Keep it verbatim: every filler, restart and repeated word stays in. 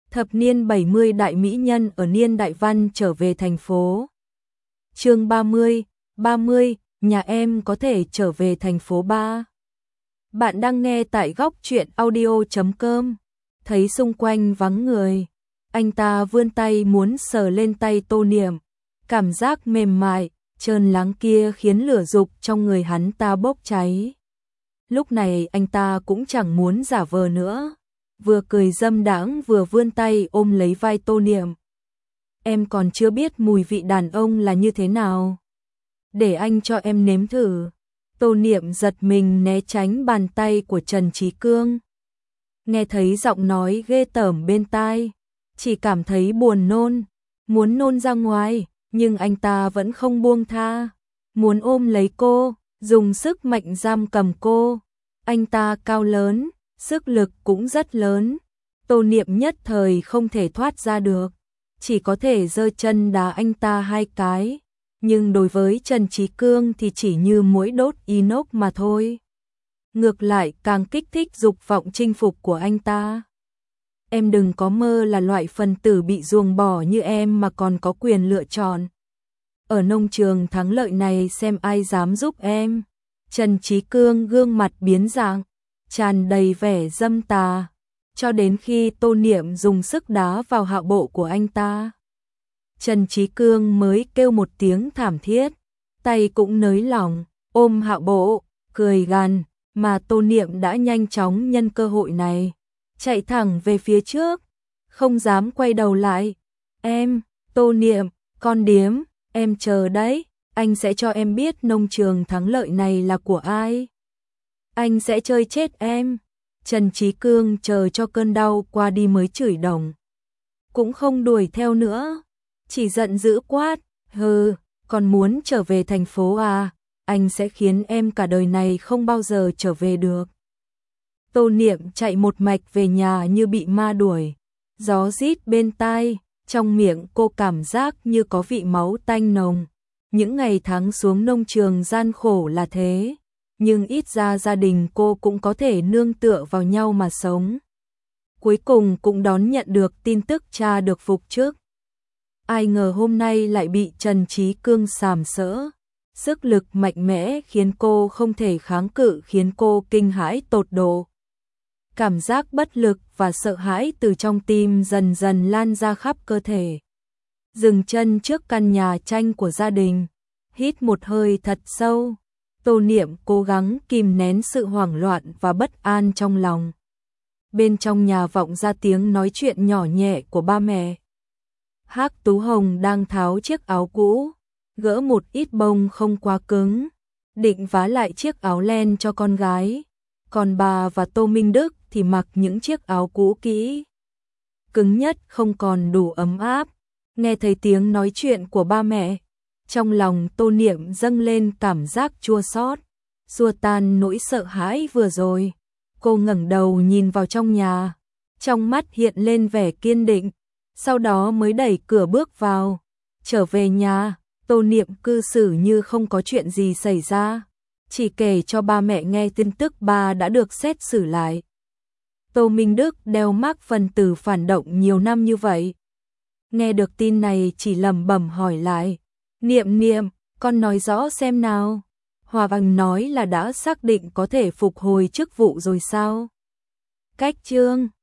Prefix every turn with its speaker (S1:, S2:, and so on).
S1: Thập niên bảy mươi đại mỹ nhân ở niên đại văn trở về thành phố. Chương ba mươi, ba mươi, nhà em có thể trở về thành phố ba. Bạn đang nghe tại góc truyện audio chấm com. Thấy xung quanh vắng người, anh ta vươn tay muốn sờ lên tay Tô Niệm. Cảm giác mềm mại, trơn láng kia khiến lửa dục trong người hắn ta bốc cháy. Lúc này anh ta cũng chẳng muốn giả vờ nữa, vừa cười dâm đãng vừa vươn tay ôm lấy vai Tô Niệm. Em còn chưa biết mùi vị đàn ông là như thế nào, để anh cho em nếm thử. Tô Niệm giật mình né tránh bàn tay của Trần Trí Cương. Nghe thấy giọng nói ghê tởm bên tai, chỉ cảm thấy buồn nôn, muốn nôn ra ngoài, nhưng anh ta vẫn không buông tha, muốn ôm lấy cô, dùng sức mạnh giam cầm cô. Anh ta cao lớn, sức lực cũng rất lớn, Tô Niệm nhất thời không thể thoát ra được, chỉ có thể giơ chân đá anh ta hai cái, nhưng đối với Trần Trí Cương thì chỉ như muỗi đốt inox mà thôi. Ngược lại càng kích thích dục vọng chinh phục của anh ta. Em đừng có mơ là loại phần tử bị ruồng bỏ như em mà còn có quyền lựa chọn. Ở nông trường thắng lợi này xem ai dám giúp em. Trần Trí Cương gương mặt biến dạng, tràn đầy vẻ dâm tà, cho đến khi Tô Niệm dùng sức đá vào hạ bộ của anh ta. Trần Trí Cương mới kêu một tiếng thảm thiết, tay cũng nới lỏng, ôm hạ bộ, cười gằn, mà Tô Niệm đã nhanh chóng nhân cơ hội này, chạy thẳng về phía trước, không dám quay đầu lại. Em, Tô Niệm, con điếm, em chờ đấy, anh sẽ cho em biết nông trường thắng lợi này là của ai. Anh sẽ chơi chết em. Trần Trí Cương chờ cho cơn đau qua đi mới chửi đồng. Cũng không đuổi theo nữa, chỉ giận dữ quát, hừ, còn muốn trở về thành phố à, anh sẽ khiến em cả đời này không bao giờ trở về được. Tô Niệm chạy một mạch về nhà như bị ma đuổi, gió rít bên tai, trong miệng cô cảm giác như có vị máu tanh nồng. Những ngày tháng xuống nông trường gian khổ là thế, nhưng ít ra gia đình cô cũng có thể nương tựa vào nhau mà sống. Cuối cùng cũng đón nhận được tin tức cha được phục chức. Ai ngờ hôm nay lại bị Trần Trí Cương sàm sỡ. Sức lực mạnh mẽ khiến cô không thể kháng cự, khiến cô kinh hãi tột độ. Cảm giác bất lực và sợ hãi từ trong tim dần dần lan ra khắp cơ thể. Dừng chân trước căn nhà tranh của gia đình, hít một hơi thật sâu. Tô Niệm cố gắng kìm nén sự hoảng loạn và bất an trong lòng. Bên trong nhà vọng ra tiếng nói chuyện nhỏ nhẹ của ba mẹ. Hắc Tú Hồng đang tháo chiếc áo cũ, gỡ một ít bông không quá cứng, định vá lại chiếc áo len cho con gái. Còn bà và Tô Minh Đức thì mặc những chiếc áo cũ kỹ, cứng nhất không còn đủ ấm áp. Nghe thấy tiếng nói chuyện của ba mẹ, trong lòng Tô Niệm dâng lên cảm giác chua xót, xua tan nỗi sợ hãi vừa rồi. Cô ngẩng đầu nhìn vào trong nhà, trong mắt hiện lên vẻ kiên định, sau đó mới đẩy cửa bước vào. Trở về nhà, Tô Niệm cư xử như không có chuyện gì xảy ra, chỉ kể cho ba mẹ nghe tin tức ba đã được xét xử lại. Tô Minh Đức đeo mác phần tử phản động nhiều năm như vậy, nghe được tin này chỉ lẩm bẩm hỏi lại, Niệm Niệm, con nói rõ xem nào. Hòa Vành nói là đã xác định có thể phục hồi chức vụ rồi sao? Cách chương